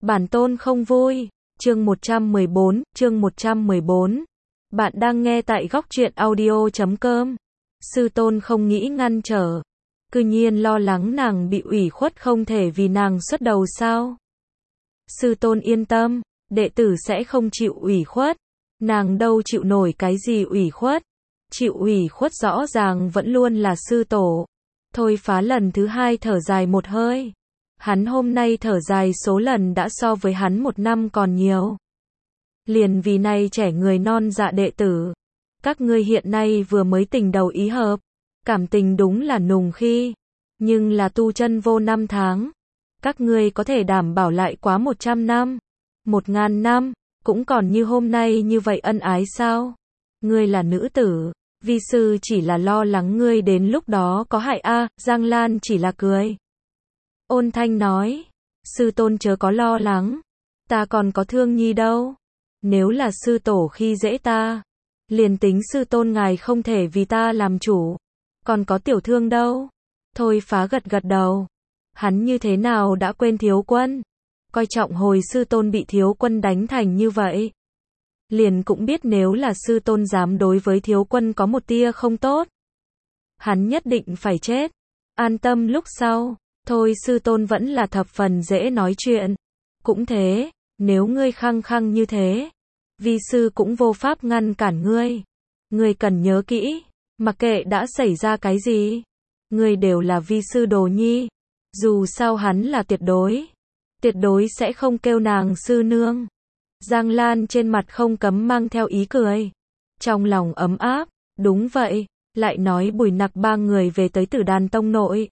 Bản tôn không vui. Chương 114. Bạn đang nghe tại góc truyện audio.com. Sư tôn không nghĩ ngăn trở. Cư nhiên lo lắng nàng bị ủy khuất không thể vì nàng xuất đầu sao? Sư tôn yên tâm, đệ tử sẽ không chịu ủy khuất. Nàng đâu chịu nổi cái gì ủy khuất. Chịu ủy khuất rõ ràng vẫn luôn là sư tổ. Thôi Phá lần thứ hai thở dài một hơi. Hắn hôm nay thở dài số lần đã so với hắn một năm còn nhiều. Liền vì này trẻ người non dạ đệ tử. Các ngươi hiện nay vừa mới tình đầu ý hợp. Cảm tình đúng là nùng khi. Nhưng là tu chân vô năm tháng. Các ngươi có thể đảm bảo lại quá 100 năm. 1000 năm. Cũng còn như hôm nay như vậy ân ái sao? Ngươi là nữ tử. Vi sư chỉ là lo lắng ngươi đến lúc đó có hại a. Giang Lan chỉ là cười. Ôn thanh nói. Sư tôn chớ có lo lắng. Ta còn có Thương Nhi đâu. Nếu là sư tổ khi dễ ta. Liền tính sư tôn ngài không thể vì ta làm chủ. Còn có Tiểu Thương đâu. Thôi Phá gật gật đầu. Hắn như thế nào đã quên Thiếu Quân. Coi trọng hồi sư tôn bị Thiếu Quân đánh thành như vậy. Liền cũng biết nếu là sư tôn dám đối với Thiếu Quân có một tia không tốt. Hắn nhất định phải chết. An tâm lúc sau. Thôi sư tôn vẫn là thập phần dễ nói chuyện. Cũng thế, nếu ngươi khăng khăng như thế, vi sư cũng vô pháp ngăn cản ngươi. Ngươi cần nhớ kỹ, mặc kệ đã xảy ra cái gì, ngươi đều là vi sư đồ nhi. Dù sao hắn là tuyệt đối sẽ không kêu nàng sư nương. Giang Lan trên mặt không cấm mang theo ý cười. Trong lòng ấm áp, đúng vậy, lại nói Bùi Nặc ba người về tới Tử Đàn tông nội.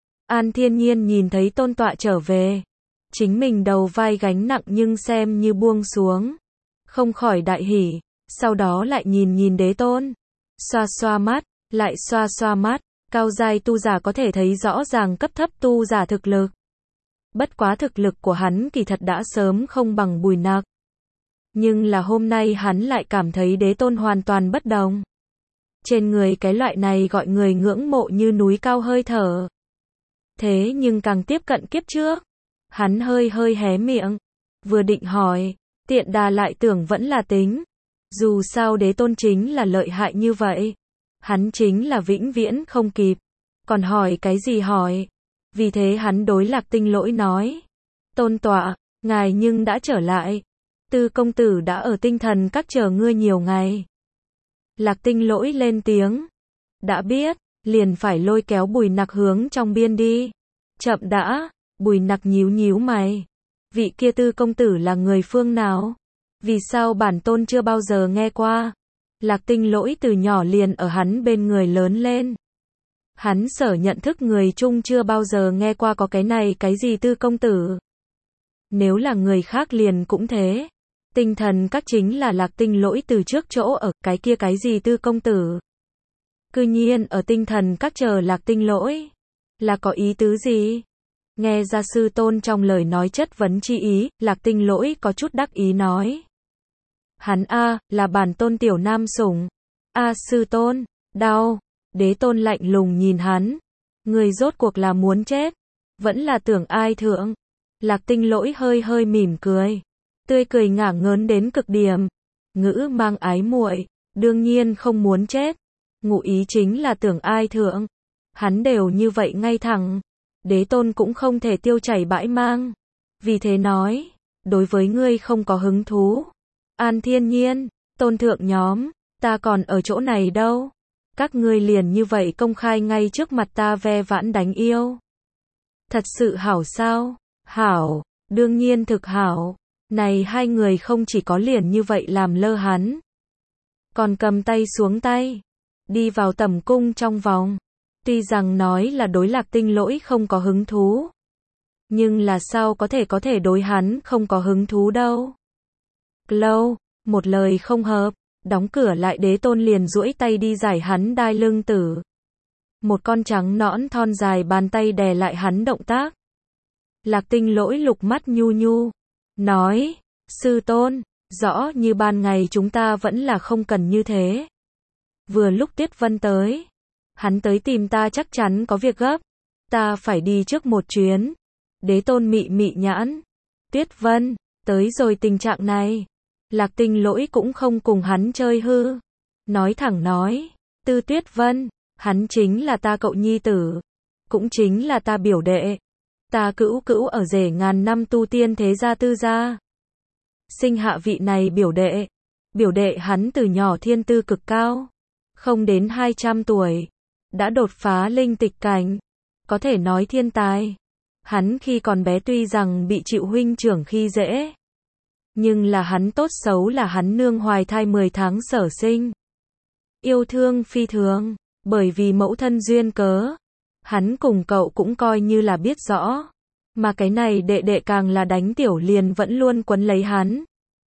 An Thiên Nhiên nhìn thấy tôn tọa trở về. Chính mình đầu vai gánh nặng nhưng xem như buông xuống. Không khỏi đại hỉ. Sau đó lại nhìn đế tôn. Xoa xoa mắt, lại xoa xoa mắt. Cao giai tu giả có thể thấy rõ ràng cấp thấp tu giả thực lực. Bất quá thực lực của hắn kỳ thật đã sớm không bằng Bùi Nặc. Nhưng là hôm nay hắn lại cảm thấy đế tôn hoàn toàn bất đồng. Trên người cái loại này gọi người ngưỡng mộ như núi cao hơi thở. Thế nhưng càng tiếp cận kiếp trước, hắn hơi hé miệng, vừa định hỏi, tiện đà lại tưởng vẫn là tính. Dù sao đế tôn chính là lợi hại như vậy, hắn chính là vĩnh viễn không kịp, còn hỏi cái gì hỏi. Vì thế hắn đối Lạc Tinh Lỗi nói, tôn tọa, ngài nhưng đã trở lại, Tư công tử đã ở Tinh Thần Các chờ ngươi nhiều ngày. Lạc Tinh Lỗi lên tiếng, đã biết. Liền phải lôi kéo Bùi Nặc hướng trong biên đi. Chậm đã. Bùi Nặc nhíu mày. Vị kia Tư công tử là người phương nào? Vì sao bản tôn chưa bao giờ nghe qua? Lạc Tinh Lỗi từ nhỏ liền ở hắn bên người lớn lên. Hắn sở nhận thức người chung chưa bao giờ nghe qua có cái này cái gì Tư công tử. Nếu là người khác liền cũng thế. Tinh Thần Các chính là Lạc Tinh Lỗi từ trước chỗ ở cái kia cái gì Tư công tử. Cư nhiên ở Tinh Thần Các chờ Lạc Tinh Lỗi. Là có ý tứ gì? Nghe ra sư tôn trong lời nói chất vấn chi ý, Lạc Tinh Lỗi có chút đắc ý nói. Hắn là bản tôn tiểu nam sủng. Sư tôn, đau. Đế tôn lạnh lùng nhìn hắn. Người rốt cuộc là muốn chết. Vẫn là tưởng ai thượng. Lạc Tinh Lỗi hơi mỉm cười. Tươi cười ngả ngớn đến cực điểm. Ngữ mang ái muội, đương nhiên không muốn chết. Ngụ ý chính là tưởng ai thượng. Hắn đều như vậy ngay thẳng. Đế tôn cũng không thể tiêu chảy bãi mang. Vì thế nói, đối với ngươi không có hứng thú. An Thiên Nhiên, tôn thượng nhóm, ta còn ở chỗ này đâu. Các ngươi liền như vậy công khai ngay trước mặt ta ve vãn đánh yêu. Thật sự hảo sao? Hảo, đương nhiên thực hảo. Này hai người không chỉ có liền như vậy làm lơ hắn. Còn cầm tay xuống tay. Đi vào tẩm cung trong vòng. Tuy rằng nói là đối Lạc Tinh Lỗi không có hứng thú. Nhưng là sao có thể đối hắn không có hứng thú đâu. Lâu, một lời không hợp, đóng cửa lại đế tôn liền duỗi tay đi giải hắn đai lưng tử. Một con trắng nõn thon dài bàn tay đè lại hắn động tác. Lạc Tinh Lỗi lục mắt nhu, nói, sư tôn, rõ như ban ngày chúng ta vẫn là không cần như thế. Vừa lúc Tiết Vân tới, hắn tới tìm ta chắc chắn có việc gấp, ta phải đi trước một chuyến. Đế tôn mị nhãn, Tuyết Vân, tới rồi tình trạng này. Lạc Tinh Lỗi cũng không cùng hắn chơi hư. Nói thẳng nói, Tư Tuyết Vân, hắn chính là ta cậu nhi tử. Cũng chính là ta biểu đệ. Ta cữu cữu ở rể ngàn năm tu tiên thế gia Tư gia. Sinh hạ vị này biểu đệ. Biểu đệ hắn từ nhỏ thiên tư cực cao. Không đến 200 tuổi. Đã đột phá linh tịch cảnh. Có thể nói thiên tài. Hắn khi còn bé tuy rằng bị chịu huynh trưởng khi dễ. Nhưng là hắn tốt xấu là hắn nương hoài thai 10 tháng sở sinh. Yêu thương phi thường. Bởi vì mẫu thân duyên cớ. Hắn cùng cậu cũng coi như là biết rõ. Mà cái này đệ đệ càng là đánh tiểu liền vẫn luôn quấn lấy hắn.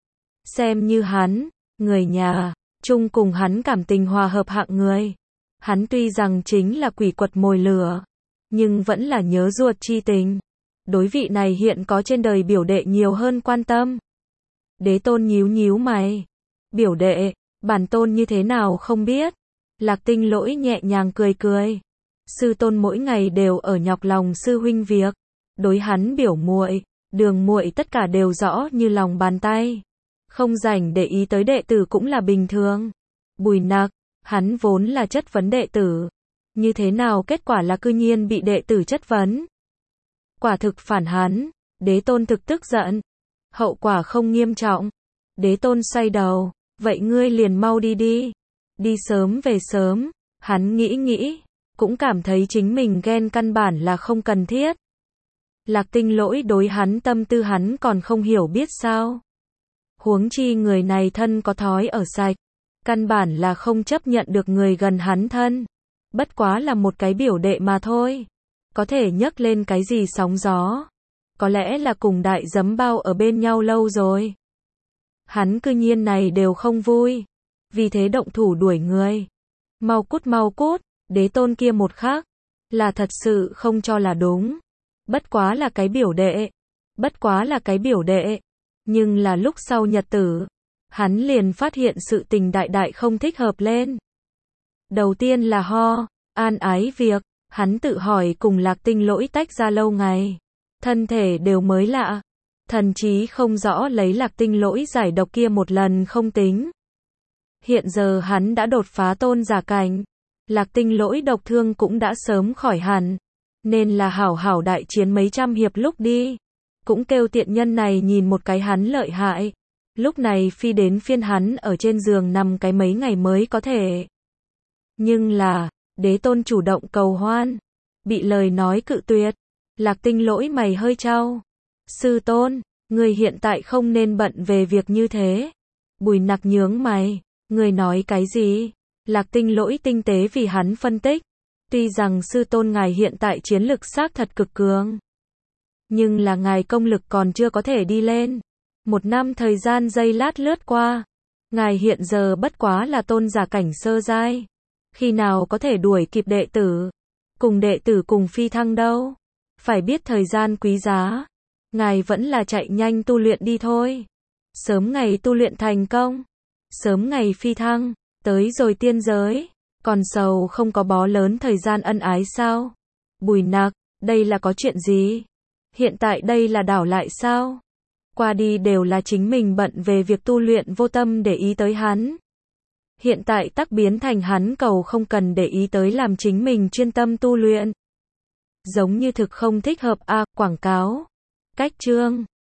Xem như hắn, người nhà, chung cùng hắn cảm tình hòa hợp hạng người. Hắn tuy rằng chính là quỷ quật mồi lửa, nhưng vẫn là nhớ ruột chi tình. Đối vị này hiện có trên đời biểu đệ nhiều hơn quan tâm. Đế Tôn nhíu nhíu mày. Biểu đệ, bản tôn như thế nào không biết. Lạc Tinh Lỗi nhẹ nhàng cười cười. Sư tôn mỗi ngày đều ở nhọc lòng sư huynh việc. Đối hắn biểu muội, đường muội tất cả đều rõ như lòng bàn tay. Không rảnh để ý tới đệ tử cũng là bình thường. Bùi Nặc, hắn vốn là chất vấn đệ tử. Như thế nào kết quả là cư nhiên bị đệ tử chất vấn. Quả thực phản hắn. Đế Tôn thực tức giận. Hậu quả không nghiêm trọng. Đế Tôn xoay đầu. Vậy ngươi liền mau đi đi. Đi sớm về sớm. Hắn nghĩ nghĩ. Cũng cảm thấy chính mình ghen căn bản là không cần thiết. Lạc Tinh Lỗi đối hắn tâm tư hắn còn không hiểu biết sao. Huống chi người này thân có thói ở sạch. Căn bản là không chấp nhận được người gần hắn thân. Bất quá là một cái biểu đệ mà thôi. Có thể nhấc lên cái gì sóng gió. Có lẽ là cùng đại giấm bao ở bên nhau lâu rồi. Hắn cư nhiên này đều không vui. Vì thế động thủ đuổi người. Mau cút mau cút. Đế Tôn kia một khác. Là thật sự không cho là đúng. Bất quá là cái biểu đệ. Bất quá là cái biểu đệ. Nhưng là lúc sau nhật tử. Hắn liền phát hiện sự tình đại đại không thích hợp lên. Đầu tiên là an ái việc. Hắn tự hỏi cùng Lạc Tinh Lỗi tách ra lâu ngày. Thân thể đều mới lạ. Thần trí không rõ lấy Lạc Tinh Lỗi giải độc kia một lần không tính. Hiện giờ hắn đã đột phá tôn giả cảnh. Lạc Tinh Lỗi độc thương cũng đã sớm khỏi hẳn. Nên là hảo hảo đại chiến mấy trăm hiệp lúc đi. Cũng kêu tiện nhân này nhìn một cái hắn lợi hại. Lúc này phi đến phiên hắn ở trên giường nằm cái mấy ngày mới có thể. Nhưng là, Đế Tôn chủ động cầu hoan. Bị lời nói cự tuyệt. Lạc Tinh Lỗi mày hơi chau. Sư tôn, người hiện tại không nên bận về việc như thế. Bùi Nặc nhướng mày. Người nói cái gì? Lạc Tinh Lỗi tinh tế vì hắn phân tích. Tuy rằng sư tôn ngài hiện tại chiến lực xác thật cực cường. Nhưng là ngài công lực còn chưa có thể đi lên. Một năm thời gian giây lát lướt qua. Ngài hiện giờ bất quá là tôn giả cảnh sơ giai. Khi nào có thể đuổi kịp đệ tử. Cùng đệ tử cùng phi thăng đâu. Phải biết thời gian quý giá. Ngài vẫn là chạy nhanh tu luyện đi thôi. Sớm ngày tu luyện thành công. Sớm ngày phi thăng. Tới rồi tiên giới. Còn sầu không có bó lớn thời gian ân ái sao? Bùi Nặc, đây là có chuyện gì? Hiện tại đây là đảo lại sao? Qua đi đều là chính mình bận về việc tu luyện vô tâm để ý tới hắn. Hiện tại tắc biến thành hắn cầu không cần để ý tới làm chính mình chuyên tâm tu luyện. Giống như thực không thích hợp quảng cáo. Cách chương